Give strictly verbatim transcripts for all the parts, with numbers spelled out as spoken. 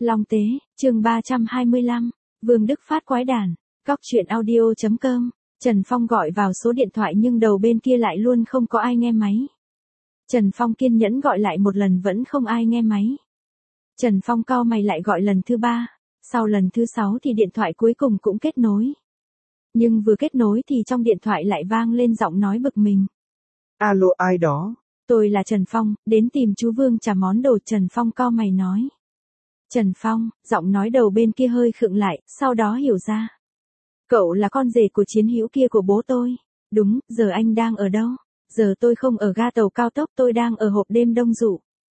Long Tế, chương ba trăm hai mươi lăm, Vương Đức Phát quái đản, Cóc truyện audio chấm com. Trần Phong gọi vào số điện thoại nhưng đầu bên kia lại luôn không có ai nghe máy. Trần Phong kiên nhẫn gọi lại một lần vẫn không ai nghe máy. Trần Phong cau mày lại gọi lần thứ ba, sau lần thứ sáu thì điện thoại cuối cùng cũng kết nối. Nhưng vừa kết nối thì trong điện thoại lại vang lên giọng nói bực mình. Alo, ai đó? Tôi là Trần Phong, đến tìm chú Vương trả món đồ. Trần Phong cau mày nói. Trần Phong, giọng nói đầu bên kia hơi khựng lại, sau đó hiểu ra. Cậu là con rể của chiến hữu kia của bố tôi. Đúng, giờ anh đang ở đâu? Giờ tôi không ở ga tàu cao tốc, tôi đang ở hộp đêm Đông Dụ.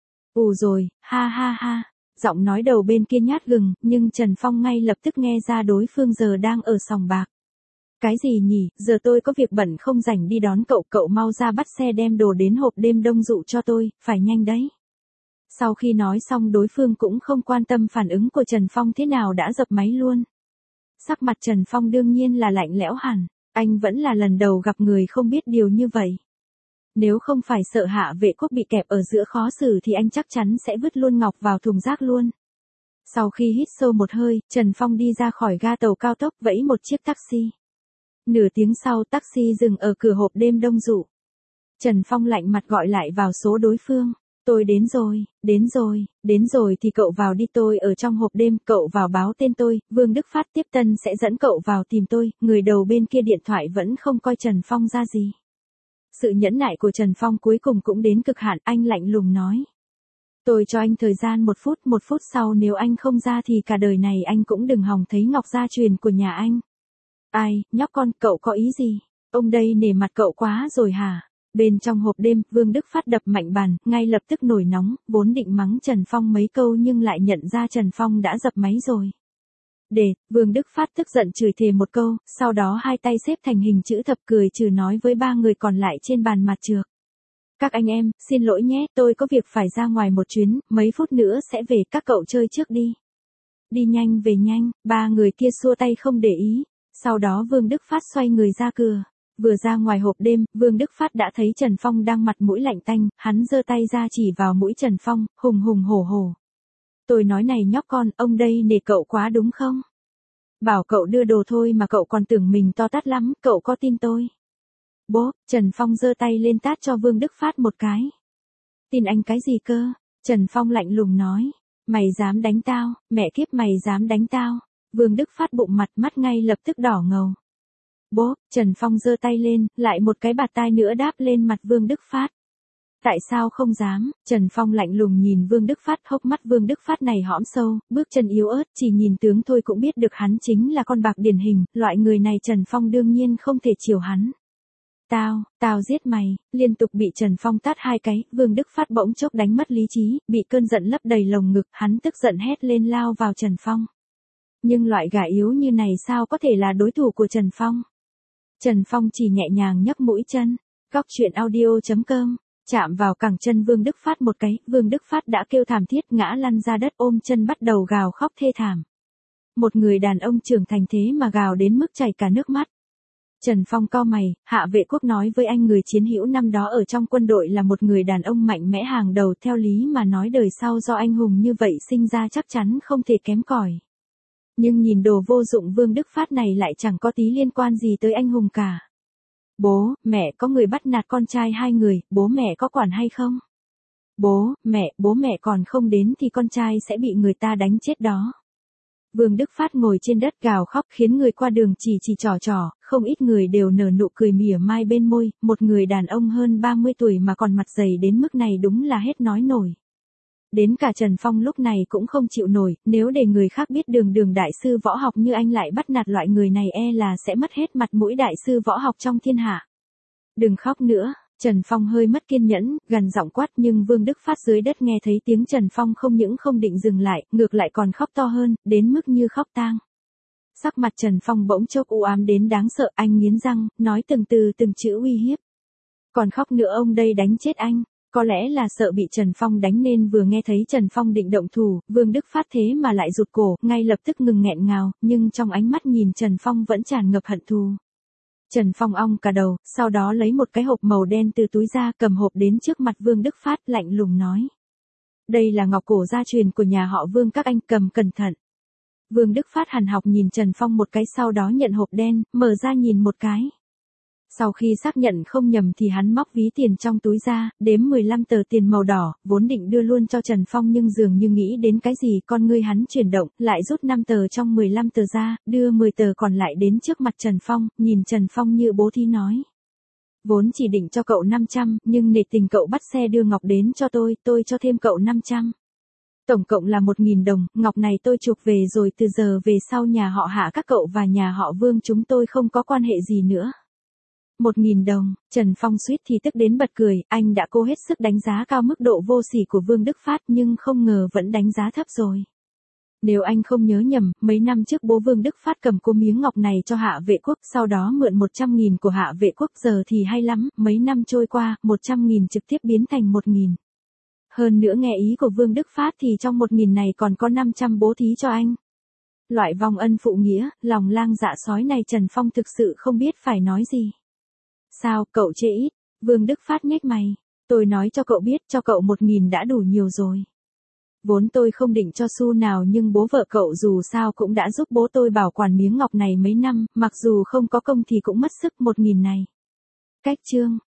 Ù rồi, ha ha ha. Giọng nói đầu bên kia nhát gừng, nhưng Trần Phong ngay lập tức nghe ra đối phương giờ đang ở sòng bạc. Cái gì nhỉ, giờ tôi có việc bận không rảnh đi đón cậu, cậu mau ra bắt xe đem đồ đến hộp đêm Đông Dụ cho tôi, phải nhanh đấy. Sau khi nói xong đối phương cũng không quan tâm phản ứng của Trần Phong thế nào đã dập máy luôn. Sắc mặt Trần Phong đương nhiên là lạnh lẽo hẳn, anh vẫn là lần đầu gặp người không biết điều như vậy. Nếu không phải sợ Hạ Vệ Quốc bị kẹp ở giữa khó xử thì anh chắc chắn sẽ vứt luôn Ngọc vào thùng rác luôn. Sau khi hít sâu một hơi, Trần Phong đi ra khỏi ga tàu cao tốc vẫy một chiếc taxi. Nửa tiếng sau taxi dừng ở cửa hộp đêm Đông Dụ. Trần Phong lạnh mặt gọi lại vào số đối phương. Tôi đến rồi, đến rồi, đến rồi thì cậu vào đi, tôi ở trong hộp đêm, cậu vào báo tên tôi, Vương Đức Phát tiếp tân sẽ dẫn cậu vào tìm tôi. Người đầu bên kia điện thoại vẫn không coi Trần Phong ra gì. Sự nhẫn nại của Trần Phong cuối cùng cũng đến cực hạn, anh lạnh lùng nói. Tôi cho anh thời gian một phút, một phút sau nếu anh không ra thì cả đời này anh cũng đừng hòng thấy ngọc gia truyền của nhà anh. Ai, nhóc con, cậu có ý gì? Ông đây nể mặt cậu quá rồi hả? Bên trong hộp đêm, Vương Đức Phát đập mạnh bàn, ngay lập tức nổi nóng, vốn định mắng Trần Phong mấy câu nhưng lại nhận ra Trần Phong đã dập máy rồi. Để, Vương Đức Phát tức giận chửi thề một câu, sau đó hai tay xếp thành hình chữ thập cười trừ nói với ba người còn lại trên bàn mặt trược. Các anh em, xin lỗi nhé, tôi có việc phải ra ngoài một chuyến, mấy phút nữa sẽ về, các cậu chơi trước đi. Đi nhanh về nhanh, ba người kia xua tay không để ý. Sau đó Vương Đức Phát xoay người ra cửa. Vừa ra ngoài hộp đêm, Vương Đức Phát đã thấy Trần Phong đang mặt mũi lạnh tanh, hắn giơ tay ra chỉ vào mũi Trần Phong, hùng hùng hổ hổ. Tôi nói này nhóc con, ông đây nể cậu quá đúng không? Bảo cậu đưa đồ thôi mà cậu còn tưởng mình to tát lắm, cậu có tin tôi? Bố, Trần Phong giơ tay lên tát cho Vương Đức Phát một cái. Tin anh cái gì cơ? Trần Phong lạnh lùng nói. Mày dám đánh tao, mẹ kiếp mày dám đánh tao. Vương Đức Phát bụng mặt mắt ngay lập tức đỏ ngầu. Bố, Trần Phong giơ tay lên, lại một cái bạt tai nữa đáp lên mặt Vương Đức Phát. Tại sao không dám? Trần Phong lạnh lùng nhìn Vương Đức Phát, hốc mắt Vương Đức Phát này hõm sâu, bước chân yếu ớt, chỉ nhìn tướng thôi cũng biết được hắn chính là con bạc điển hình, loại người này Trần Phong đương nhiên không thể chiều hắn. Tao, tao giết mày, liên tục bị Trần Phong tát hai cái, Vương Đức Phát bỗng chốc đánh mất lý trí, bị cơn giận lấp đầy lồng ngực, hắn tức giận hét lên lao vào Trần Phong. Nhưng loại gà yếu như này sao có thể là đối thủ của Trần Phong? Trần Phong chỉ nhẹ nhàng nhấc mũi chân, Cóc truyện audio chấm com, chạm vào cẳng chân Vương Đức Phát một cái, Vương Đức Phát đã kêu thảm thiết ngã lăn ra đất ôm chân bắt đầu gào khóc thê thảm. Một người đàn ông trưởng thành thế mà gào đến mức chảy cả nước mắt. Trần Phong cau mày, Hạ Vệ Quốc nói với anh người chiến hữu năm đó ở trong quân đội là một người đàn ông mạnh mẽ hàng đầu, theo lý mà nói đời sau do anh hùng như vậy sinh ra chắc chắn không thể kém cỏi. Nhưng nhìn đồ vô dụng Vương Đức Phát này lại chẳng có tí liên quan gì tới anh hùng cả. Bố, mẹ, có người bắt nạt con trai hai người, bố mẹ có quản hay không? Bố, mẹ, bố mẹ còn không đến thì con trai sẽ bị người ta đánh chết đó. Vương Đức Phát ngồi trên đất gào khóc khiến người qua đường chỉ chỉ trò trò, không ít người đều nở nụ cười mỉa mai bên môi, một người đàn ông hơn ba mươi tuổi mà còn mặt dày đến mức này đúng là hết nói nổi. Đến cả Trần Phong lúc này cũng không chịu nổi, nếu để người khác biết Đường Đường đại sư võ học như anh lại bắt nạt loại người này e là sẽ mất hết mặt mũi đại sư võ học trong thiên hạ. Đừng khóc nữa, Trần Phong hơi mất kiên nhẫn, gần giọng quát nhưng Vương Đức Phát dưới đất nghe thấy tiếng Trần Phong không những không định dừng lại, ngược lại còn khóc to hơn, đến mức như khóc tang. Sắc mặt Trần Phong bỗng chốc u ám đến đáng sợ, anh nghiến răng, nói từng từ từng chữ uy hiếp. Còn khóc nữa ông đây đánh chết anh. Có lẽ là sợ bị Trần Phong đánh nên vừa nghe thấy Trần Phong định động thủ, Vương Đức Phát thế mà lại rụt cổ, ngay lập tức ngừng nghẹn ngào, nhưng trong ánh mắt nhìn Trần Phong vẫn tràn ngập hận thù. Trần Phong ong cả đầu, sau đó lấy một cái hộp màu đen từ túi ra, cầm hộp đến trước mặt Vương Đức Phát, lạnh lùng nói. Đây là ngọc cổ gia truyền của nhà họ Vương các anh, cầm cẩn thận. Vương Đức Phát hằn học nhìn Trần Phong một cái, sau đó nhận hộp đen, mở ra nhìn một cái. Sau khi xác nhận không nhầm thì hắn móc ví tiền trong túi ra, đếm mười lăm tờ tiền màu đỏ, vốn định đưa luôn cho Trần Phong nhưng dường như nghĩ đến cái gì, con ngươi hắn chuyển động, lại rút năm tờ trong mười lăm tờ ra, đưa mười tờ còn lại đến trước mặt Trần Phong, nhìn Trần Phong như bố thí nói. Vốn chỉ định cho cậu năm trăm, nhưng nể tình cậu bắt xe đưa ngọc đến cho tôi, tôi cho thêm cậu năm trăm. Tổng cộng là một nghìn đồng, ngọc này tôi chuộc về rồi, từ giờ về sau nhà họ Hạ các cậu và nhà họ Vương chúng tôi không có quan hệ gì nữa. Một nghìn đồng, Trần Phong suýt thì tức đến bật cười, anh đã cố hết sức đánh giá cao mức độ vô sỉ của Vương Đức Phát nhưng không ngờ vẫn đánh giá thấp rồi. Nếu anh không nhớ nhầm, mấy năm trước bố Vương Đức Phát cầm cô miếng ngọc này cho Hạ Vệ Quốc, sau đó mượn một trăm nghìn của Hạ Vệ Quốc, giờ thì hay lắm, mấy năm trôi qua, một trăm nghìn trực tiếp biến thành một nghìn. Hơn nữa nghe ý của Vương Đức Phát thì trong một nghìn này còn có năm trăm bố thí cho anh. Loại vong ân phụ nghĩa, lòng lang dạ sói này Trần Phong thực sự không biết phải nói gì. Sao, cậu chê ít? Vương Đức Phát nhếch mày. Tôi nói cho cậu biết, cho cậu một nghìn đã đủ nhiều rồi. Vốn tôi không định cho xu nào nhưng bố vợ cậu dù sao cũng đã giúp bố tôi bảo quản miếng ngọc này mấy năm, mặc dù không có công thì cũng mất sức, một nghìn này. Cách chương.